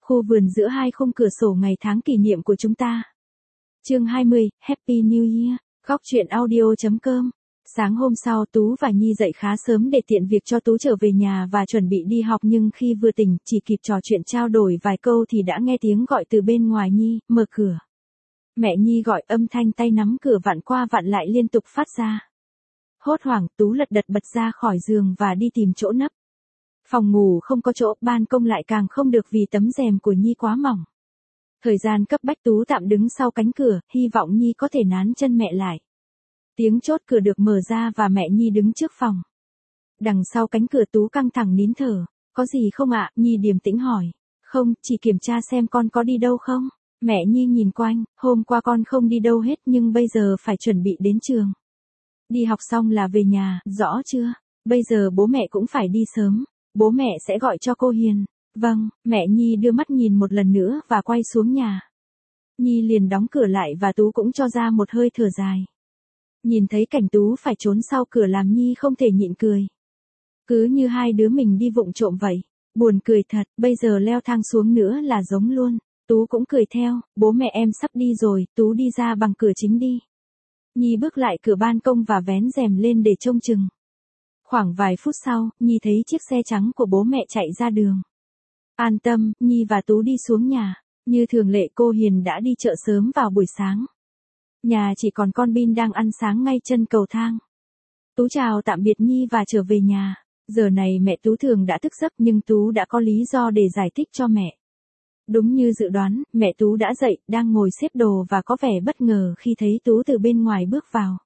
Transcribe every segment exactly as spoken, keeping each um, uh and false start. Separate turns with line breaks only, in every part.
Khu vườn giữa hai khung cửa sổ ngày tháng kỷ niệm của chúng ta. Chương hai mươi, Happy New Year. Góc truyện audio chấm com. Sáng hôm sau Tú và Nhi dậy khá sớm để tiện việc cho Tú trở về nhà và chuẩn bị đi học, nhưng khi vừa tỉnh chỉ kịp trò chuyện trao đổi vài câu thì đã nghe tiếng gọi từ bên ngoài. Nhi, mở cửa. Mẹ Nhi gọi, âm thanh tay nắm cửa vặn qua vặn lại liên tục phát ra. Hốt hoảng Tú lật đật bật ra khỏi giường và đi tìm chỗ nấp. Phòng ngủ không có chỗ, ban công lại càng không được vì tấm rèm của Nhi quá mỏng. Thời gian cấp bách, Tú tạm đứng sau cánh cửa, hy vọng Nhi có thể nán chân mẹ lại. Tiếng chốt cửa được mở ra và mẹ Nhi đứng trước phòng. Đằng sau cánh cửa Tú căng thẳng nín thở. Có gì không ạ? Nhi điềm tĩnh hỏi. Không, chỉ kiểm tra xem con có đi đâu không. Mẹ Nhi nhìn quanh, hôm qua con không đi đâu hết nhưng bây giờ phải chuẩn bị đến trường. Đi học xong là về nhà, rõ chưa? Bây giờ bố mẹ cũng phải đi sớm. Bố mẹ sẽ gọi cho cô Hiền. Vâng, mẹ Nhi đưa mắt nhìn một lần nữa và quay xuống nhà. Nhi liền đóng cửa lại và Tú cũng cho ra một hơi thở dài. Nhìn thấy cảnh Tú phải trốn sau cửa làm Nhi không thể nhịn cười. Cứ như hai đứa mình đi vụng trộm vậy. Buồn cười thật, bây giờ leo thang xuống nữa là giống luôn. Tú cũng cười theo, bố mẹ em sắp đi rồi, Tú đi ra bằng cửa chính đi. Nhi bước lại cửa ban công và vén rèm lên để trông chừng. Khoảng vài phút sau, Nhi thấy chiếc xe trắng của bố mẹ chạy ra đường. An tâm, Nhi và Tú đi xuống nhà. Như thường lệ cô Hiền đã đi chợ sớm vào buổi sáng. Nhà chỉ còn con Bin đang ăn sáng ngay chân cầu thang. Tú chào tạm biệt Nhi và trở về nhà. Giờ này mẹ Tú thường đã thức giấc nhưng Tú đã có lý do để giải thích cho mẹ. Đúng như dự đoán, mẹ Tú đã dậy, đang ngồi xếp đồ và có vẻ bất ngờ khi thấy Tú từ bên ngoài bước vào.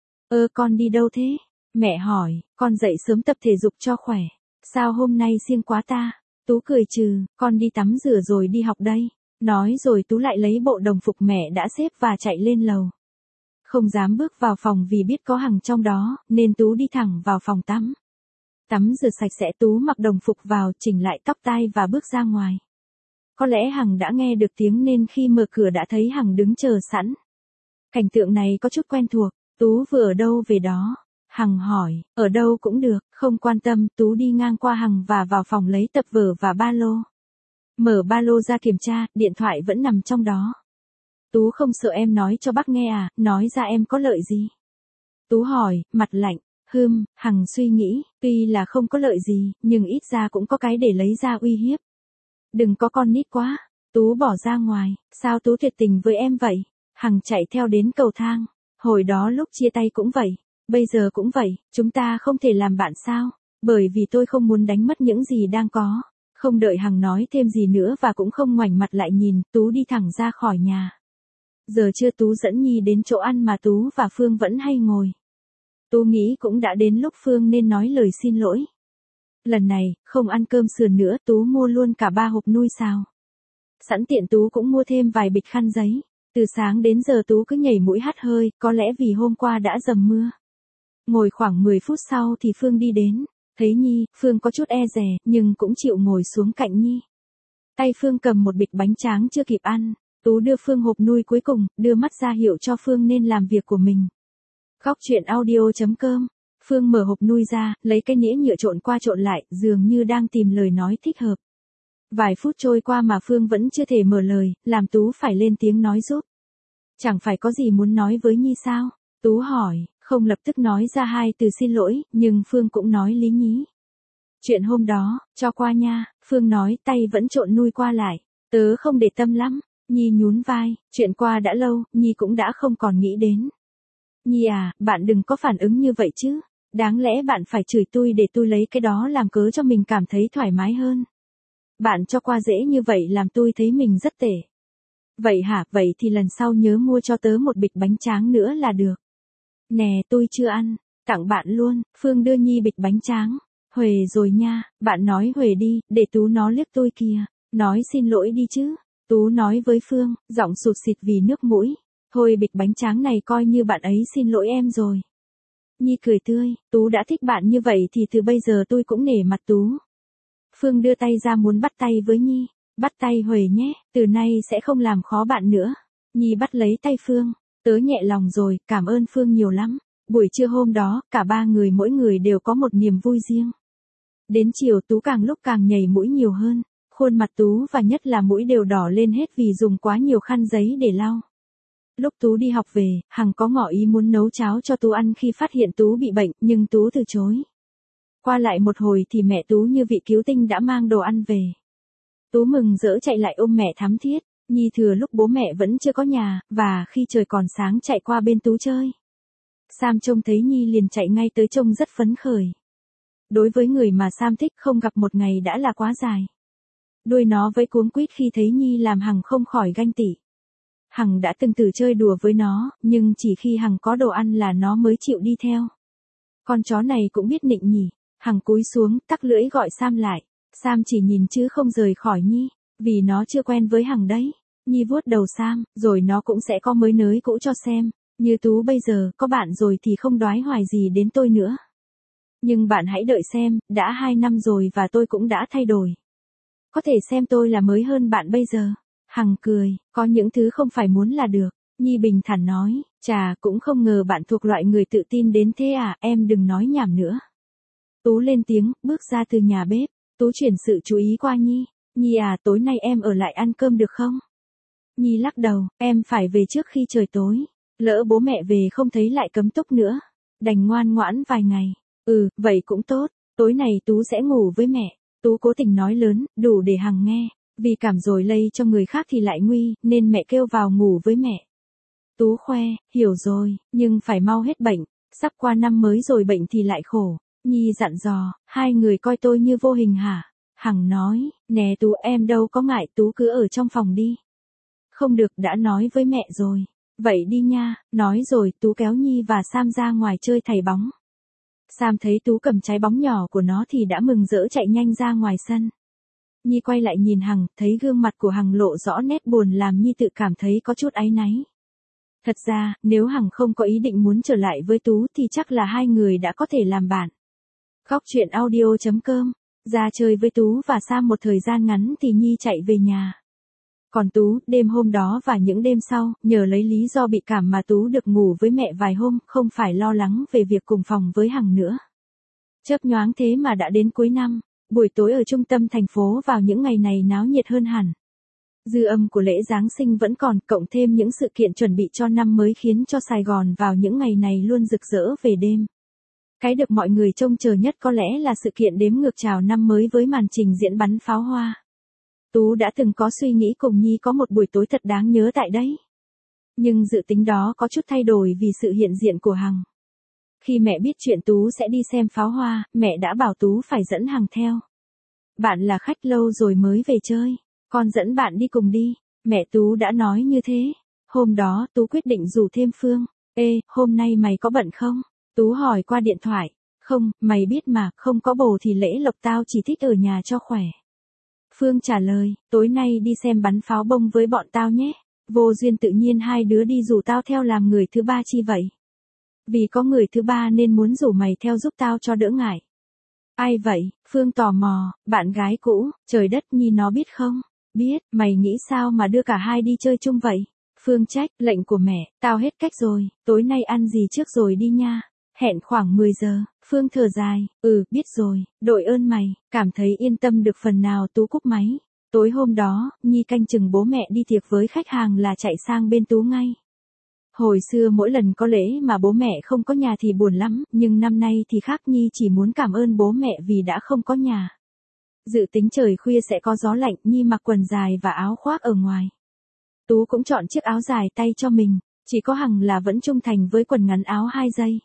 Ơ con đi đâu thế? Mẹ hỏi, con dậy sớm tập thể dục cho khỏe. Sao hôm nay siêng quá ta? Tú cười trừ, con đi tắm rửa rồi đi học đây. Nói rồi Tú lại lấy bộ đồng phục mẹ đã xếp và chạy lên lầu. Không dám bước vào phòng vì biết có Hằng trong đó, nên Tú đi thẳng vào phòng tắm. Tắm rửa sạch sẽ Tú mặc đồng phục vào, chỉnh lại tóc tai và bước ra ngoài. Có lẽ Hằng đã nghe được tiếng nên khi mở cửa đã thấy Hằng đứng chờ sẵn. Cảnh tượng này có chút quen thuộc, Tú vừa ở đâu về đó. Hằng hỏi, ở đâu cũng được, không quan tâm. Tú đi ngang qua Hằng và vào phòng lấy tập vở và ba lô. Mở ba lô ra kiểm tra, điện thoại vẫn nằm trong đó. Tú không sợ em nói cho bác nghe à, nói ra em có lợi gì? Tú hỏi, mặt lạnh, hừm, Hằng suy nghĩ, tuy là không có lợi gì, nhưng ít ra cũng có cái để lấy ra uy hiếp. Đừng có con nít quá. Tú bỏ ra ngoài, sao Tú tuyệt tình với em vậy? Hằng chạy theo đến cầu thang. Hồi đó lúc chia tay cũng vậy, bây giờ cũng vậy, chúng ta không thể làm bạn sao? Bởi vì tôi không muốn đánh mất những gì đang có. Không đợi Hằng nói thêm gì nữa và cũng không ngoảnh mặt lại nhìn, Tú đi thẳng ra khỏi nhà. Giờ trưa Tú dẫn Nhi đến chỗ ăn mà Tú và Phương vẫn hay ngồi. Tú nghĩ cũng đã đến lúc Phương nên nói lời xin lỗi. Lần này, không ăn cơm sườn nữa, Tú mua luôn cả ba hộp nui xào. Sẵn tiện Tú cũng mua thêm vài bịch khăn giấy. Từ sáng đến giờ Tú cứ nhảy mũi hắt hơi, có lẽ vì hôm qua đã dầm mưa. Ngồi khoảng mười phút sau thì Phương đi đến. Thấy Nhi, Phương có chút e dè, nhưng cũng chịu ngồi xuống cạnh Nhi. Tay Phương cầm một bịch bánh tráng chưa kịp ăn. Tú đưa Phương hộp nui cuối cùng, đưa mắt ra hiệu cho Phương nên làm việc của mình. Góc truyện audio chấm com. Phương mở hộp nui ra, lấy cái nĩa nhựa trộn qua trộn lại, dường như đang tìm lời nói thích hợp. Vài phút trôi qua mà Phương vẫn chưa thể mở lời, làm Tú phải lên tiếng nói giúp. Chẳng phải có gì muốn nói với Nhi sao? Tú hỏi, không lập tức nói ra hai từ xin lỗi, nhưng Phương cũng nói lý nhí. Chuyện hôm đó, cho qua nha, Phương nói, tay vẫn trộn nui qua lại. Tớ không để tâm lắm. Nhi nhún vai, chuyện qua đã lâu, Nhi cũng đã không còn nghĩ đến. Nhi à, bạn đừng có phản ứng như vậy chứ. Đáng lẽ bạn phải chửi tôi để tôi lấy cái đó làm cớ cho mình cảm thấy thoải mái hơn. Bạn cho qua dễ như vậy làm tôi thấy mình rất tệ. Vậy hả, vậy thì lần sau nhớ mua cho tớ một bịch bánh tráng nữa là được. Nè, tôi chưa ăn, tặng bạn luôn. Phương đưa Nhi bịch bánh tráng. Huề rồi nha, bạn nói huề đi, để Tú nó liếc tôi kìa. Nói xin lỗi đi chứ. Tú nói với Phương, giọng sụt sịt vì nước mũi. Thôi bịch bánh tráng này coi như bạn ấy xin lỗi em rồi. Nhi cười tươi, Tú đã thích bạn như vậy thì từ bây giờ tôi cũng nể mặt Tú. Phương đưa tay ra muốn bắt tay với Nhi. Bắt tay Huề nhé, từ nay sẽ không làm khó bạn nữa. Nhi bắt lấy tay Phương. Tớ nhẹ lòng rồi, cảm ơn Phương nhiều lắm. Buổi trưa hôm đó, cả ba người mỗi người đều có một niềm vui riêng. Đến chiều Tú càng lúc càng nhảy mũi nhiều hơn. Khuôn mặt Tú và nhất là mũi đều đỏ lên hết vì dùng quá nhiều khăn giấy để lau. Lúc Tú đi học về, Hằng có ngỏ ý muốn nấu cháo cho Tú ăn khi phát hiện Tú bị bệnh, nhưng Tú từ chối. Qua lại một hồi thì mẹ Tú như vị cứu tinh đã mang đồ ăn về. Tú mừng rỡ chạy lại ôm mẹ thắm thiết, Nhi thừa lúc bố mẹ vẫn chưa có nhà, và khi trời còn sáng chạy qua bên Tú chơi. Sam trông thấy Nhi liền chạy ngay tới trông rất phấn khởi. Đối với người mà Sam thích không gặp một ngày đã là quá dài. Đuôi nó vẫy cuống quýt khi thấy Nhi làm Hằng không khỏi ganh tị. Hằng đã từng thử chơi đùa với nó, nhưng chỉ khi Hằng có đồ ăn là nó mới chịu đi theo. Con chó này cũng biết nịnh nhỉ. Hằng cúi xuống, tắc lưỡi gọi Sam lại. Sam chỉ nhìn chứ không rời khỏi Nhi, vì nó chưa quen với Hằng đấy. Nhi vuốt đầu Sam, rồi nó cũng sẽ có mới nới cũ cho xem. Như Tú bây giờ, có bạn rồi thì không đoái hoài gì đến tôi nữa. Nhưng bạn hãy đợi xem, đã hai năm rồi và tôi cũng đã thay đổi. Có thể xem tôi là mới hơn bạn bây giờ. Hằng cười, có những thứ không phải muốn là được. Nhi bình thản nói, chà, cũng không ngờ bạn thuộc loại người tự tin đến thế à, em đừng nói nhảm nữa. Tú lên tiếng, bước ra từ nhà bếp. Tú chuyển sự chú ý qua Nhi. Nhi à, tối nay em ở lại ăn cơm được không? Nhi lắc đầu, em phải về trước khi trời tối. Lỡ bố mẹ về không thấy lại cấm túc nữa. Đành ngoan ngoãn vài ngày. Ừ, vậy cũng tốt. Tối này Tú sẽ ngủ với mẹ. Tú cố tình nói lớn, đủ để Hằng nghe. Vì cảm rồi lây cho người khác thì lại nguy, nên mẹ kêu vào ngủ với mẹ. Tú khoe, hiểu rồi, nhưng phải mau hết bệnh. Sắp qua năm mới rồi bệnh thì lại khổ. Nhi dặn dò, hai người coi tôi như vô hình hả? Hằng nói, nè Tú em đâu có ngại, Tú cứ ở trong phòng đi. Không được, đã nói với mẹ rồi. Vậy đi nha, nói rồi Tú kéo Nhi và Sam ra ngoài chơi thầy bóng. Sam thấy Tú cầm trái bóng nhỏ của nó thì đã mừng rỡ chạy nhanh ra ngoài sân. Nhi quay lại nhìn Hằng, thấy gương mặt của Hằng lộ rõ nét buồn làm Nhi tự cảm thấy có chút áy náy. Thật ra, nếu Hằng không có ý định muốn trở lại với Tú thì chắc là hai người đã có thể làm bạn. Góc truyện audio chấm com. Ra chơi với Tú và Sam một thời gian ngắn thì Nhi chạy về nhà. Còn Tú, đêm hôm đó và những đêm sau, nhờ lấy lý do bị cảm mà Tú được ngủ với mẹ vài hôm, không phải lo lắng về việc cùng phòng với Hằng nữa. Chớp nhoáng thế mà đã đến cuối năm, buổi tối ở trung tâm thành phố vào những ngày này náo nhiệt hơn hẳn. Dư âm của lễ Giáng sinh vẫn còn, cộng thêm những sự kiện chuẩn bị cho năm mới khiến cho Sài Gòn vào những ngày này luôn rực rỡ về đêm. Cái được mọi người trông chờ nhất có lẽ là sự kiện đếm ngược chào năm mới với màn trình diễn bắn pháo hoa. Tú đã từng có suy nghĩ cùng Nhi có một buổi tối thật đáng nhớ tại đấy. Nhưng dự tính đó có chút thay đổi vì sự hiện diện của Hằng. Khi mẹ biết chuyện Tú sẽ đi xem pháo hoa, mẹ đã bảo Tú phải dẫn Hằng theo. Bạn là khách lâu rồi mới về chơi, con dẫn bạn đi cùng đi. Mẹ Tú đã nói như thế. Hôm đó Tú quyết định rủ thêm Phương. Ê, hôm nay mày có bận không? Tú hỏi qua điện thoại. Không, mày biết mà, không có bồ thì lễ lộc tao chỉ thích ở nhà cho khỏe. Phương trả lời, tối nay đi xem bắn pháo bông với bọn tao nhé. Vô duyên tự nhiên hai đứa đi rủ tao theo làm người thứ ba chi vậy? Vì có người thứ ba nên muốn rủ mày theo giúp tao cho đỡ ngại. Ai vậy? Phương tò mò, bạn gái cũ, trời đất Nhi nó biết không? Biết, mày nghĩ sao mà đưa cả hai đi chơi chung vậy? Phương trách, lệnh của mẹ, tao hết cách rồi, tối nay ăn gì trước rồi đi nha. Hẹn khoảng mười giờ, Phương thở dài, ừ, biết rồi, đội ơn mày, cảm thấy yên tâm được phần nào Tú cúp máy. Tối hôm đó, Nhi canh chừng bố mẹ đi tiệc với khách hàng là chạy sang bên Tú ngay. Hồi xưa mỗi lần có lễ mà bố mẹ không có nhà thì buồn lắm, nhưng năm nay thì khác, Nhi chỉ muốn cảm ơn bố mẹ vì đã không có nhà. Dự tính trời khuya sẽ có gió lạnh, Nhi mặc quần dài và áo khoác ở ngoài. Tú cũng chọn chiếc áo dài tay cho mình, chỉ có Hằng là vẫn trung thành với quần ngắn áo hai dây.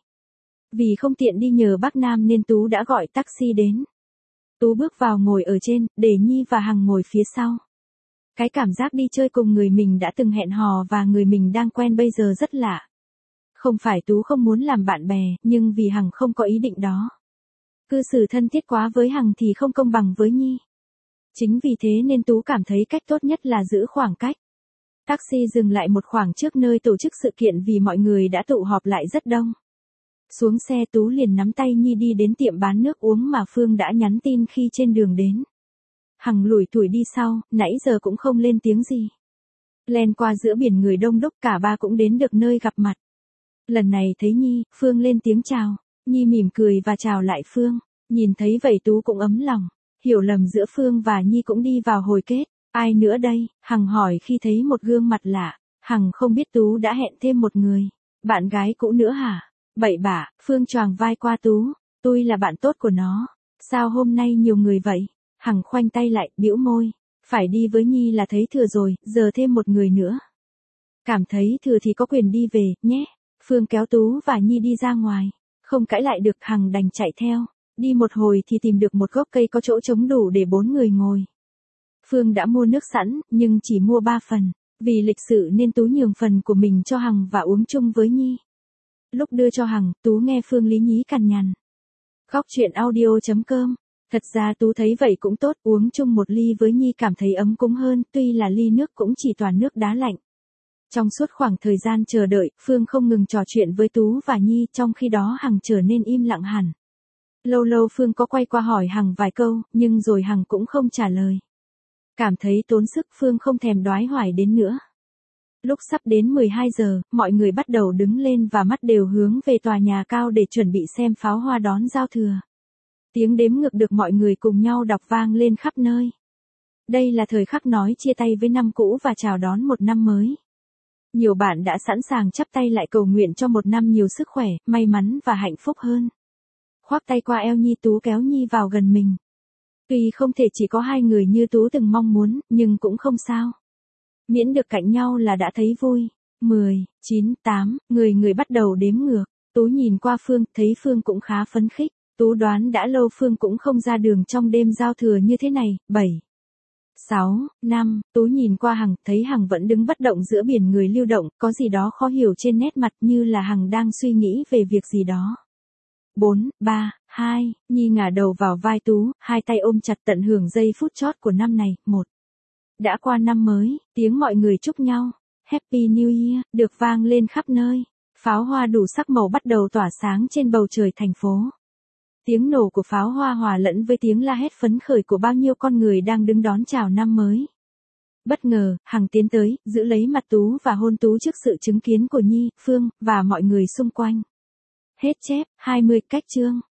Vì không tiện đi nhờ bác Nam nên Tú đã gọi taxi đến. Tú bước vào ngồi ở trên, để Nhi và Hằng ngồi phía sau. Cái cảm giác đi chơi cùng người mình đã từng hẹn hò và người mình đang quen bây giờ rất lạ. Không phải Tú không muốn làm bạn bè, nhưng vì Hằng không có ý định đó. Cư xử thân thiết quá với Hằng thì không công bằng với Nhi. Chính vì thế nên Tú cảm thấy cách tốt nhất là giữ khoảng cách. Taxi dừng lại một khoảng trước nơi tổ chức sự kiện vì mọi người đã tụ họp lại rất đông. Xuống xe Tú liền nắm tay Nhi đi đến tiệm bán nước uống mà Phương đã nhắn tin khi trên đường đến. Hằng lủi thủi đi sau, nãy giờ cũng không lên tiếng gì. Len qua giữa biển người đông đúc, cả ba cũng đến được nơi gặp mặt. Lần này thấy Nhi, Phương lên tiếng chào. Nhi mỉm cười và chào lại Phương. Nhìn thấy vậy Tú cũng ấm lòng. Hiểu lầm giữa Phương và Nhi cũng đi vào hồi kết. Ai nữa đây? Hằng hỏi khi thấy một gương mặt lạ. Hằng không biết Tú đã hẹn thêm một người. Bạn gái cũ nữa hả? Bậy bạ, Phương choàng vai qua Tú. Tôi là bạn tốt của nó. Sao hôm nay nhiều người vậy? Hằng khoanh tay lại, bĩu môi. Phải đi với Nhi là thấy thừa rồi, giờ thêm một người nữa. Cảm thấy thừa thì có quyền đi về, nhé. Phương kéo Tú và Nhi đi ra ngoài. Không cãi lại được, Hằng đành chạy theo. Đi một hồi thì tìm được một gốc cây có chỗ trống đủ để bốn người ngồi. Phương đã mua nước sẵn, nhưng chỉ mua ba phần. Vì lịch sự nên Tú nhường phần của mình cho Hằng và uống chung với Nhi. Lúc đưa cho Hằng, Tú nghe Phương lý nhí cằn nhằn. Góc chuyện audio chấm com. Thật ra Tú thấy vậy cũng tốt, uống chung một ly với Nhi cảm thấy ấm cúng hơn, tuy là ly nước cũng chỉ toàn nước đá lạnh. Trong suốt khoảng thời gian chờ đợi, Phương không ngừng trò chuyện với Tú và Nhi, trong khi đó Hằng trở nên im lặng hẳn. Lâu lâu Phương có quay qua hỏi Hằng vài câu, nhưng rồi Hằng cũng không trả lời. Cảm thấy tốn sức, Phương không thèm đoái hoài đến nữa. Lúc sắp đến mười hai giờ, mọi người bắt đầu đứng lên và mắt đều hướng về tòa nhà cao để chuẩn bị xem pháo hoa đón giao thừa. Tiếng đếm ngược được mọi người cùng nhau đọc vang lên khắp nơi. Đây là thời khắc nói chia tay với năm cũ và chào đón một năm mới. Nhiều bạn đã sẵn sàng chắp tay lại cầu nguyện cho một năm nhiều sức khỏe, may mắn và hạnh phúc hơn. Khoác tay qua eo Nhi, Tú kéo Nhi vào gần mình. Tuy không thể chỉ có hai người như Tú từng mong muốn, nhưng cũng không sao. Miễn được cạnh nhau là đã thấy vui. mười, chín, tám, người người bắt đầu đếm ngược. Tú nhìn qua Phương, thấy Phương cũng khá phấn khích. Tú đoán đã lâu Phương cũng không ra đường trong đêm giao thừa như thế này. bảy, sáu, năm, Tú nhìn qua Hằng, thấy Hằng vẫn đứng bất động giữa biển người lưu động, có gì đó khó hiểu trên nét mặt như là Hằng đang suy nghĩ về việc gì đó. bốn, ba, hai, Nhi ngả đầu vào vai Tú, hai tay ôm chặt tận hưởng giây phút chót của năm này. một. Đã qua năm mới, tiếng mọi người chúc nhau. Happy New Year, được vang lên khắp nơi. Pháo hoa đủ sắc màu bắt đầu tỏa sáng trên bầu trời thành phố. Tiếng nổ của pháo hoa hòa lẫn với tiếng la hét phấn khởi của bao nhiêu con người đang đứng đón chào năm mới. Bất ngờ, Hằng tiến tới, giữ lấy mặt Tú và hôn Tú trước sự chứng kiến của Nhi, Phương, và mọi người xung quanh. Hết chép, hai mươi cách chương.